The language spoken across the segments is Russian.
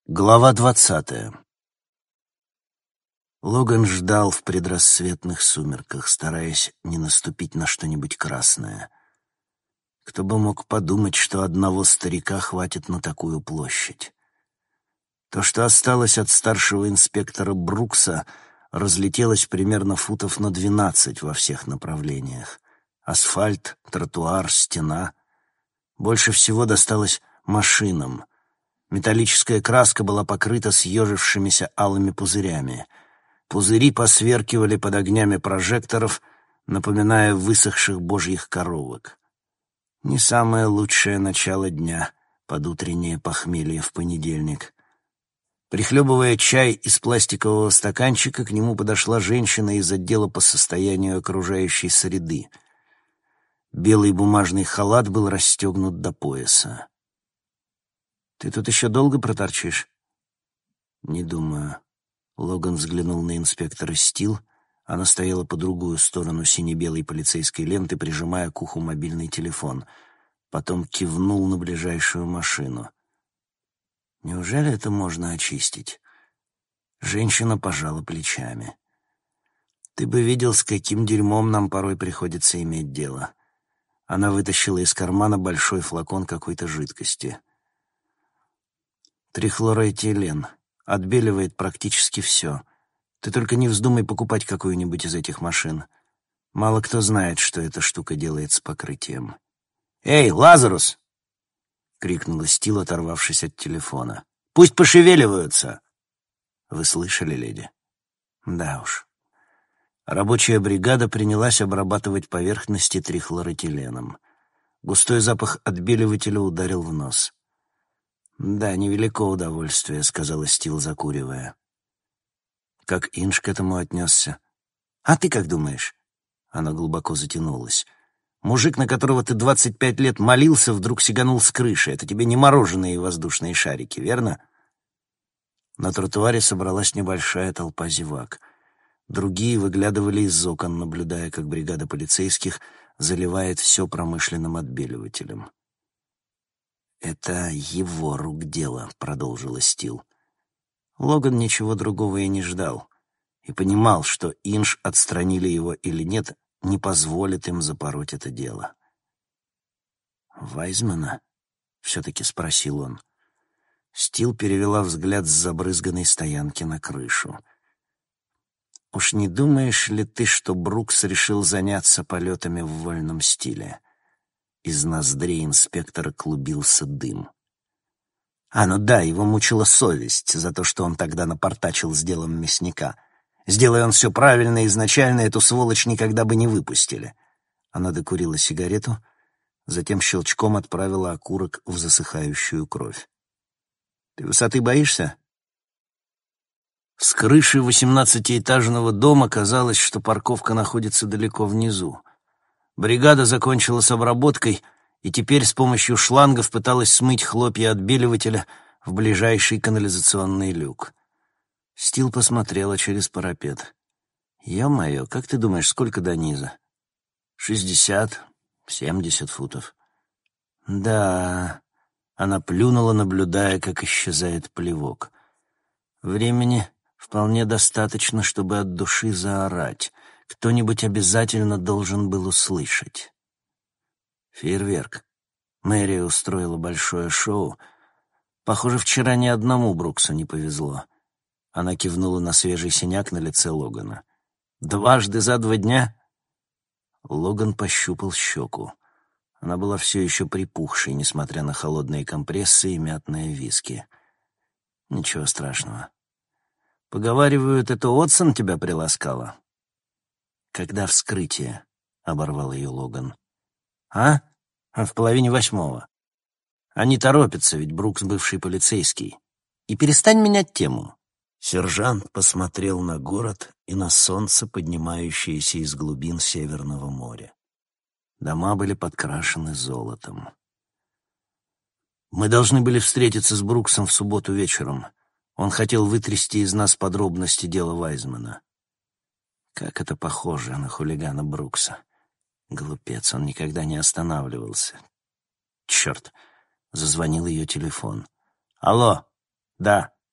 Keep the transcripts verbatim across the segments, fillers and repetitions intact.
Глава двадцатая. Логан ждал в предрассветных сумерках, стараясь не наступить на что-нибудь красное. Кто бы мог подумать, что одного старика хватит на такую площадь. То, что осталось от старшего инспектора Брукса, разлетелось примерно футов на двенадцать во всех направлениях. Асфальт, тротуар, стена. Больше всего досталось машинам. Металлическая краска была покрыта съежившимися алыми пузырями. Пузыри посверкивали под огнями прожекторов, напоминая высохших божьих коровок. Не самое лучшее начало дня под утреннее похмелье в понедельник. Прихлебывая чай из пластикового стаканчика, к нему подошла женщина из отдела по состоянию окружающей среды. Белый бумажный халат был расстегнут до пояса. «Ты тут еще долго проторчишь?» «Не думаю». Логан взглянул на инспектора Стил. Она стояла по другую сторону сине-белой полицейской ленты, прижимая к уху мобильный телефон. Потом кивнул на ближайшую машину. «Неужели это можно очистить?» Женщина пожала плечами. «Ты бы видел, с каким дерьмом нам порой приходится иметь дело». Она вытащила из кармана большой флакон какой-то жидкости. Трихлороэтилен. Отбеливает практически все. Ты только не вздумай покупать какую-нибудь из этих машин. Мало кто знает, что эта штука делает с покрытием. «Эй, Лазарус!» — крикнула Стил, оторвавшись от телефона. «Пусть пошевеливаются!» «Вы слышали, леди?» «Да уж». Рабочая бригада принялась обрабатывать поверхности трихлороэтиленом. Густой запах отбеливателя ударил в нос. «Да, невелико удовольствие», — сказала Стил, закуривая. Как Инж к этому отнесся? «А ты как думаешь?» Она глубоко затянулась. «Мужик, на которого ты двадцать пять лет молился, вдруг сиганул с крыши. Это тебе не мороженые воздушные шарики, верно?» На тротуаре собралась небольшая толпа зевак. Другие выглядывали из окон, наблюдая, как бригада полицейских заливает все промышленным отбеливателем. «Это его рук дело», — продолжила Стил. Логан ничего другого и не ждал, и понимал, что Инж, отстранили его или нет, не позволит им запороть это дело. «Вайзмана?» — все-таки спросил он. Стил перевела взгляд с забрызганной стоянки на крышу. «Уж не думаешь ли ты, что Брукс решил заняться полетами в вольном стиле?» Из ноздрей инспектора клубился дым. А, ну да, его мучила совесть за то, что он тогда напортачил с делом мясника. Сделай он все правильно изначально, эту сволочь никогда бы не выпустили. Она докурила сигарету, затем щелчком отправила окурок в засыхающую кровь. «Ты высоты боишься?» С крыши восемнадцатиэтажного дома казалось, что парковка находится далеко внизу. Бригада закончила с обработкой и теперь с помощью шлангов пыталась смыть хлопья отбеливателя в ближайший канализационный люк. Стил посмотрела через парапет. «Ё-моё, как ты думаешь, сколько до низа?» «Шестьдесят, семьдесят футов». «Да...» — она плюнула, наблюдая, как исчезает плевок. «Времени вполне достаточно, чтобы от души заорать. Кто-нибудь обязательно должен был услышать». Фейерверк. Мэрия устроила большое шоу. Похоже, вчера ни одному Бруксу не повезло. Она кивнула на свежий синяк на лице Логана. «Дважды за два дня?» Логан пощупал щеку. Она была все еще припухшей, несмотря на холодные компрессы и мятное виски. «Ничего страшного. Поговаривают, это Отсон тебя приласкала?» «Когда вскрытие?» — оборвал ее Логан. «А? А в половине восьмого. Они торопятся, ведь Брукс бывший полицейский. И перестань менять тему». Сержант посмотрел на город и на солнце, поднимающееся из глубин Северного моря. Дома были подкрашены золотом. «Мы должны были встретиться с Бруксом в субботу вечером. Он хотел вытрясти из нас подробности дела Вайзмана». Как это похоже на хулигана Брукса. Глупец, он никогда не останавливался. Черт, зазвонил ее телефон. «Алло, да».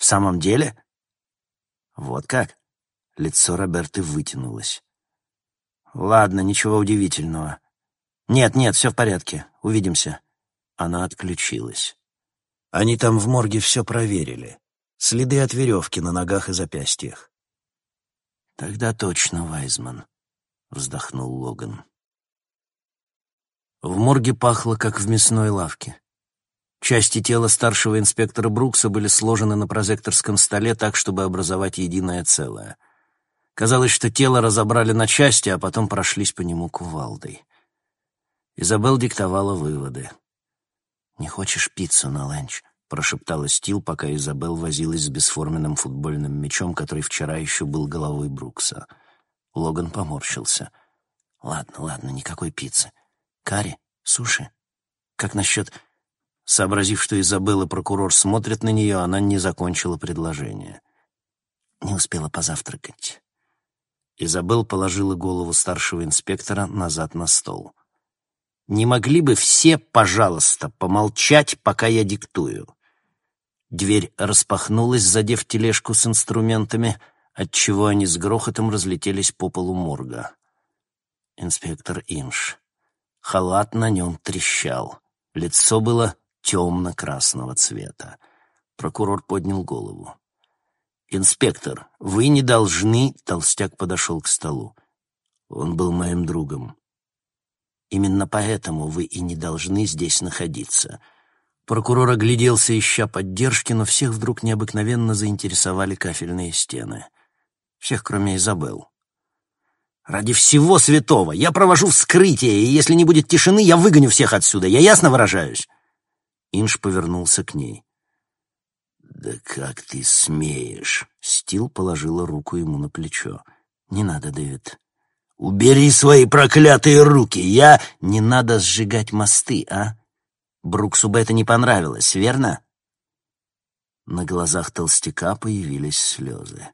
В самом деле? Вот как? Лицо Роберты вытянулось. Ладно, ничего удивительного. Нет, нет, все в порядке. Увидимся. Она отключилась. Они там в морге все проверили. Следы от веревки на ногах и запястьях. Тогда точно Вайзман, вздохнул Логан. В морге пахло, как в мясной лавке. Части тела старшего инспектора Брукса были сложены на прозекторском столе так, чтобы образовать единое целое. Казалось, что тело разобрали на части, а потом прошлись по нему кувалдой. Изабелл диктовала выводы. «Не хочешь пиццу на ланч?» — прошептала Стил, пока Изабелл возилась с бесформенным футбольным мячом, который вчера еще был головой Брукса. Логан поморщился. «Ладно, ладно, никакой пиццы. Карри? Суши? Как насчет...» Сообразив, что Изабелла и прокурор смотрят на нее, она не закончила предложение. Не успела позавтракать. Изабелл положила голову старшего инспектора назад на стол. «Не могли бы все, пожалуйста, помолчать, пока я диктую?» Дверь распахнулась, задев тележку с инструментами, отчего они с грохотом разлетелись по полу морга. Инспектор Инш. Халат на нем трещал. Лицо было темно-красного цвета. Прокурор поднял голову. «Инспектор, вы не должны...» Толстяк подошел к столу. «Он был моим другом. Именно поэтому вы и не должны здесь находиться». Прокурор огляделся, ища поддержки, но всех вдруг необыкновенно заинтересовали кафельные стены. Всех, кроме Изабелл. «Ради всего святого! Я провожу вскрытие, и если не будет тишины, я выгоню всех отсюда. Я ясно выражаюсь?» Инш повернулся к ней. «Да как ты смеешь?» Стил положила руку ему на плечо. «Не надо, Дэвид». «Убери свои проклятые руки! Я...» «Не надо сжигать мосты, а? Бруксу бы это не понравилось, верно?» На глазах толстяка появились слезы.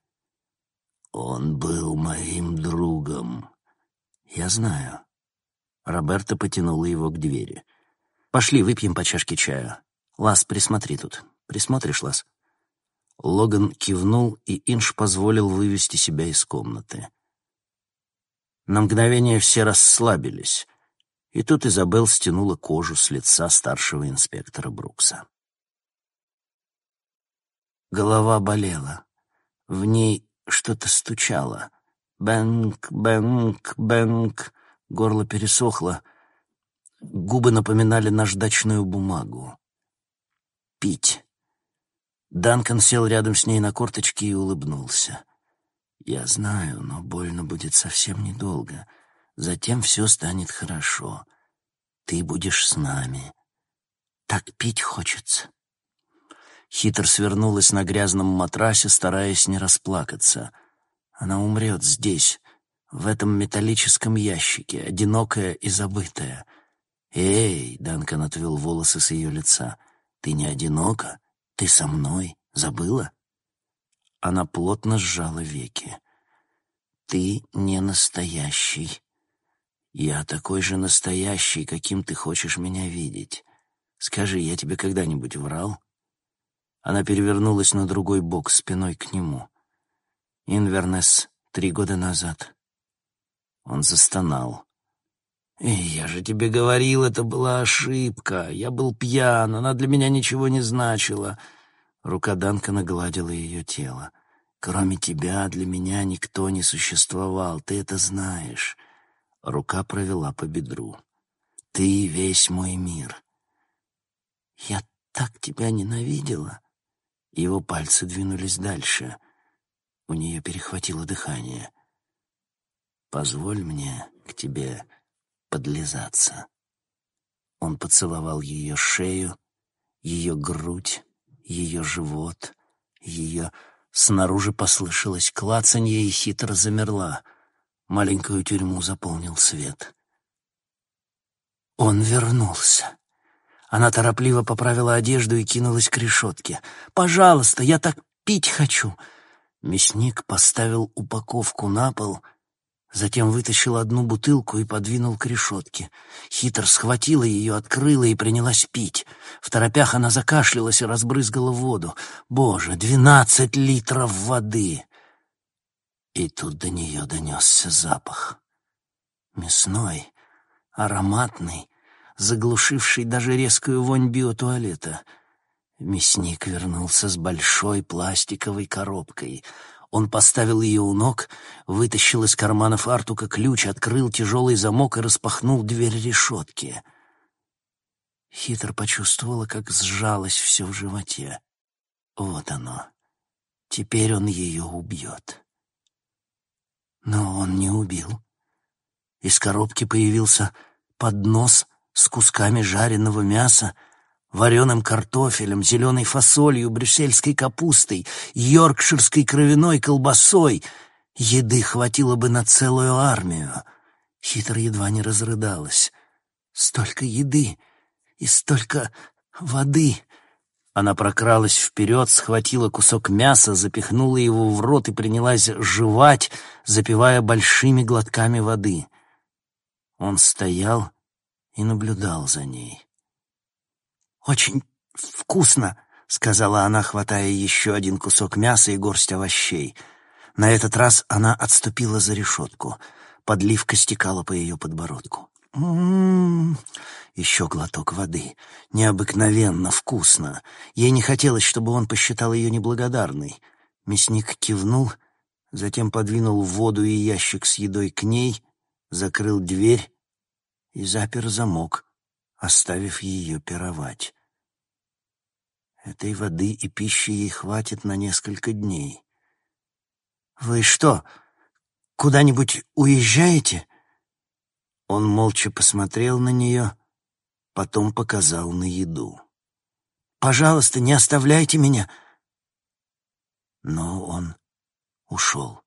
«Он был моим другом». «Я знаю». Роберта потянула его к двери. «Пошли, выпьем по чашке чая. Лас, присмотри тут. Присмотришь, Лас?» Логан кивнул, и Инш позволил вывести себя из комнаты. На мгновение все расслабились, и тут Изабелл стянула кожу с лица старшего инспектора Брукса. Голова болела. В ней что-то стучало. Бэнк, бэнк, бэнк. Горло пересохло. Губы напоминали наждачную бумагу. Пить. Данкан сел рядом с ней на корточки и улыбнулся. «Я знаю, но больно будет совсем недолго. Затем все станет хорошо. Ты будешь с нами. Так пить хочется». Хитр свернулась на грязном матрасе, стараясь не расплакаться. Она умрет здесь, в этом металлическом ящике, одинокая и забытая. «Эй!» — Данкан отвел волосы с ее лица. «Ты не одинока? Ты со мной. Забыла?» Она плотно сжала веки. «Ты не настоящий. Я такой же настоящий, каким ты хочешь меня видеть. Скажи, я тебе когда-нибудь врал?» Она перевернулась на другой бок, спиной к нему. «Инвернес, три года назад». Он застонал. «Эй, я же тебе говорил, это была ошибка. Я был пьян, она для меня ничего не значила». Рука Данкана гладила ее тело. «Кроме тебя для меня никто не существовал, ты это знаешь». Рука провела по бедру. «Ты весь мой мир». «Я так тебя ненавидела». Его пальцы двинулись дальше. У нее перехватило дыхание. «Позволь мне к тебе подлизаться». Он поцеловал ее шею, ее грудь, ее живот, ее... Снаружи послышалось клацанье, и Хитр замерла. Маленькую тюрьму заполнил свет. Он вернулся. Она торопливо поправила одежду и кинулась к решетке. «Пожалуйста, я так пить хочу!» Мясник поставил упаковку на пол. Затем вытащил одну бутылку и подвинул к решетке. Хитр схватила ее, открыла и принялась пить. В торопях она закашлялась и разбрызгала воду. Боже, двенадцать литров воды! И тут до нее донесся запах. Мясной, ароматный, заглушивший даже резкую вонь биотуалета. Мясник вернулся с большой пластиковой коробкой. Он поставил ее у ног, вытащил из кармана фартука ключ, открыл тяжелый замок и распахнул дверь решетки. Хитр почувствовала, как сжалось все в животе. Вот оно. Теперь он ее убьет. Но он не убил. Из коробки появился поднос с кусками жареного мяса, вареным картофелем, зеленой фасолью, брюссельской капустой, йоркширской кровяной колбасой. Еды хватило бы на целую армию. Хитр едва не разрыдалась. Столько еды и столько воды. Она прокралась вперед, схватила кусок мяса, запихнула его в рот и принялась жевать, запивая большими глотками воды. Он стоял и наблюдал за ней. «Очень вкусно», — сказала она, хватая еще один кусок мяса и горсть овощей. На этот раз она отступила за решетку. Подливка стекала по ее подбородку. «М-м-м!» Еще глоток воды. Необыкновенно вкусно. Ей не хотелось, чтобы он посчитал ее неблагодарной. Мясник кивнул, затем подвинул воду и ящик с едой к ней, закрыл дверь и запер замок, оставив ее пировать. Этой воды и пищи ей хватит на несколько дней. «Вы что, куда-нибудь уезжаете?» Он молча посмотрел на нее, потом показал на еду. «Пожалуйста, не оставляйте меня!» Но он ушел.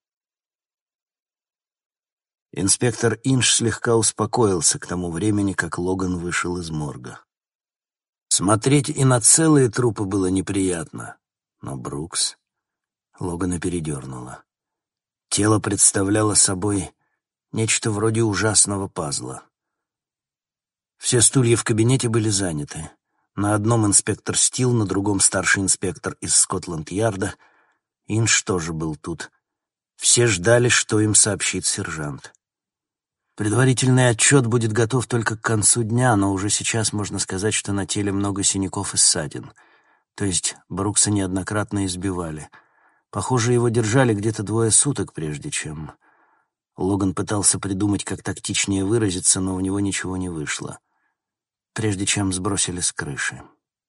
Инспектор Инш слегка успокоился к тому времени, как Логан вышел из морга. Смотреть и на целые трупы было неприятно, но Брукс Логана передернуло. Тело представляло собой нечто вроде ужасного пазла. Все стулья в кабинете были заняты. На одном инспектор Стил, на другом старший инспектор из Скотланд-Ярда. Инш тоже был тут. Все ждали, что им сообщит сержант. Предварительный отчет будет готов только к концу дня, но уже сейчас можно сказать, что на теле много синяков и ссадин. То есть Брукса неоднократно избивали. Похоже, его держали где-то двое суток, прежде чем... Логан пытался придумать, как тактичнее выразиться, но у него ничего не вышло. Прежде чем сбросили с крыши.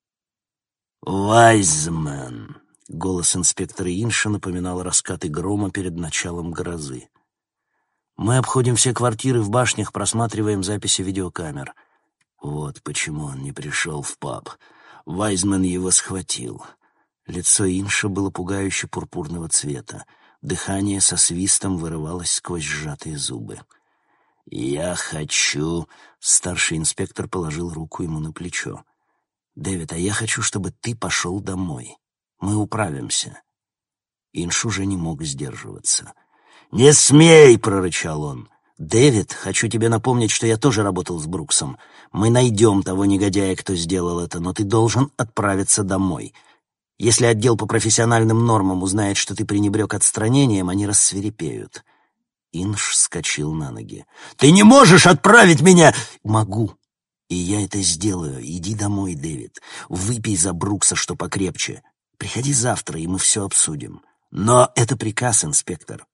«Вайзмен!» — голос инспектора Инша напоминал раскаты грома перед началом грозы. «Мы обходим все квартиры в башнях, просматриваем записи видеокамер. Вот почему он не пришел в паб. Вайзмен его схватил». Лицо Инша было пугающе пурпурного цвета. Дыхание со свистом вырывалось сквозь сжатые зубы. «Я хочу...» — старший инспектор положил руку ему на плечо. «Дэвид, а я хочу, чтобы ты пошел домой. Мы управимся». Инш уже не мог сдерживаться. «Не смей!» — прорычал он. «Дэвид, хочу тебе напомнить, что я тоже работал с Бруксом. Мы найдем того негодяя, кто сделал это, но ты должен отправиться домой. Если отдел по профессиональным нормам узнает, что ты пренебрег отстранением, они рассвирепеют». Инш вскочил на ноги. «Ты не можешь отправить меня!» «Могу, и я это сделаю. Иди домой, Дэвид. Выпей за Брукса, что покрепче. Приходи завтра, и мы все обсудим. Но это приказ, инспектор».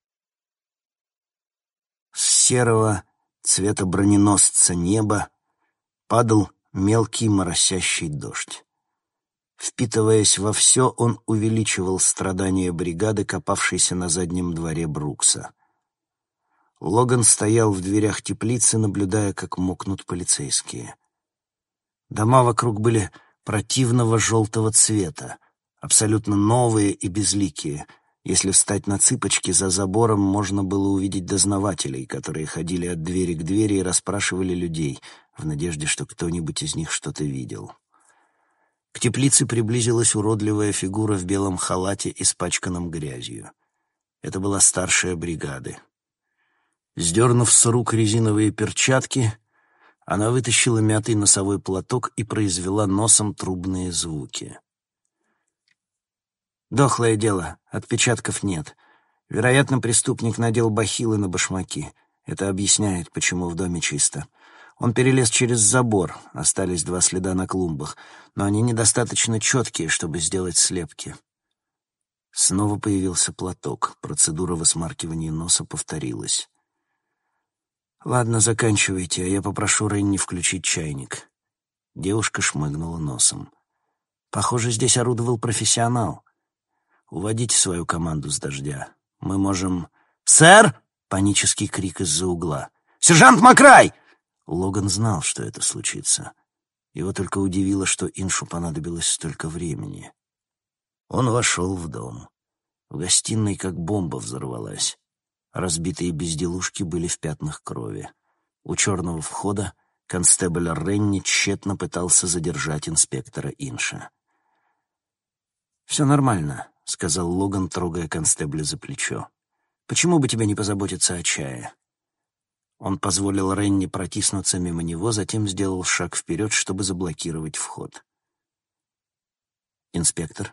С серого цвета броненосца неба падал мелкий моросящий дождь. Впитываясь во все, он увеличивал страдания бригады, копавшейся на заднем дворе Брукса. Логан стоял в дверях теплицы, наблюдая, как мокнут полицейские. Дома вокруг были противного желтого цвета, абсолютно новые и безликие. Если встать на цыпочки, за забором можно было увидеть дознавателей, которые ходили от двери к двери и расспрашивали людей, в надежде, что кто-нибудь из них что-то видел. К теплице приблизилась уродливая фигура в белом халате, испачканном грязью. Это была старшая бригады. Сдернув с рук резиновые перчатки, она вытащила мятый носовой платок и произвела носом трубные звуки. «Дохлое дело, отпечатков нет. Вероятно, преступник надел бахилы на башмаки. Это объясняет, почему в доме чисто. Он перелез через забор, остались два следа на клумбах, но они недостаточно четкие, чтобы сделать слепки». Снова появился платок. Процедура высмаркивания носа повторилась. «Ладно, заканчивайте, а я попрошу Ренни включить чайник». Девушка шмыгнула носом. «Похоже, здесь орудовал профессионал. Уводите свою команду с дождя. Мы можем...» «Сэр!» — панический крик из-за угла. «Сержант Макрай!» Логан знал, что это случится. Его только удивило, что Иншу понадобилось столько времени. Он вошел в дом. В гостиной как бомба взорвалась. Разбитые безделушки были в пятнах крови. У черного входа констебль Ренни тщетно пытался задержать инспектора Инша. «Все нормально», — сказал Логан, трогая констебля за плечо. «Почему бы тебе не позаботиться о чае?» Он позволил Ренни протиснуться мимо него, затем сделал шаг вперед, чтобы заблокировать вход. «Инспектор?»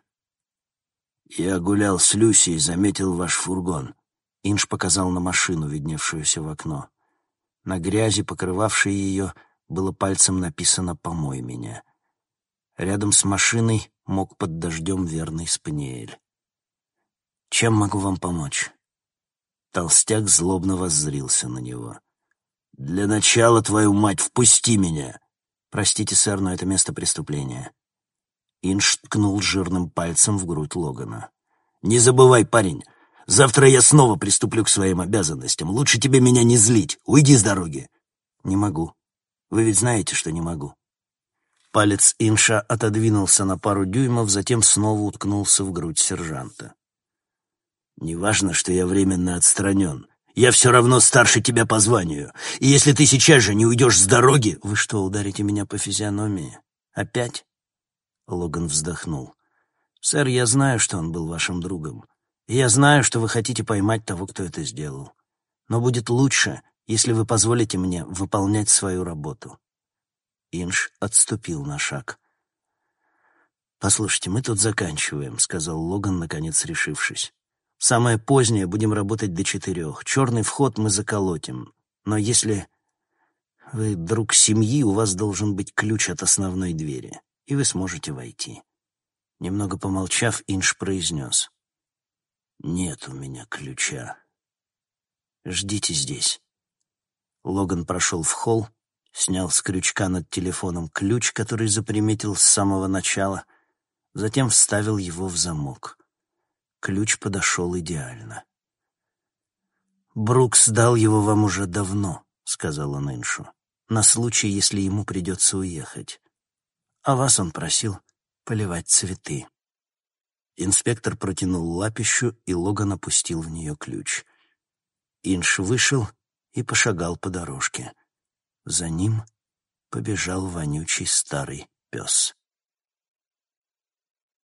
«Я гулял с Люси и заметил ваш фургон». Инш показал на машину, видневшуюся в окно. На грязи, покрывавшей ее, было пальцем написано «Помой меня». Рядом с машиной мог под дождем верный спаниель. «Чем могу вам помочь?» Толстяк злобно воззрился на него. «Для начала, твою мать, впусти меня!» «Простите, сэр, но это место преступления». Инш ткнул жирным пальцем в грудь Логана. «Не забывай, парень, завтра я снова приступлю к своим обязанностям. Лучше тебе меня не злить. Уйди с дороги». «Не могу. Вы ведь знаете, что не могу». Палец Инша отодвинулся на пару дюймов, затем снова уткнулся в грудь сержанта. «Неважно, что я временно отстранен. Я все равно старше тебя по званию. И если ты сейчас же не уйдешь с дороги...» «Вы что, ударите меня по физиономии? Опять?» Логан вздохнул. «Сэр, я знаю, что он был вашим другом. И я знаю, что вы хотите поймать того, кто это сделал. Но будет лучше, если вы позволите мне выполнять свою работу». Инш отступил на шаг. «Послушайте, мы тут заканчиваем», — сказал Логан, наконец решившись. «Самое позднее будем работать до четырех. Черный вход мы заколотим. Но если вы друг семьи, у вас должен быть ключ от основной двери, и вы сможете войти». Немного помолчав, Инш произнес: «Нет у меня ключа. Ждите здесь». Логан прошел в холл, снял с крючка над телефоном ключ, который заприметил с самого начала, затем вставил его в замок. Ключ подошел идеально. «Брукс дал его вам уже давно», — сказал он Иншу, «на случай, если ему придется уехать. А вас он просил поливать цветы». Инспектор протянул лапищу, и Логан опустил в нее ключ. Инш вышел и пошагал по дорожке. За ним побежал вонючий старый пес.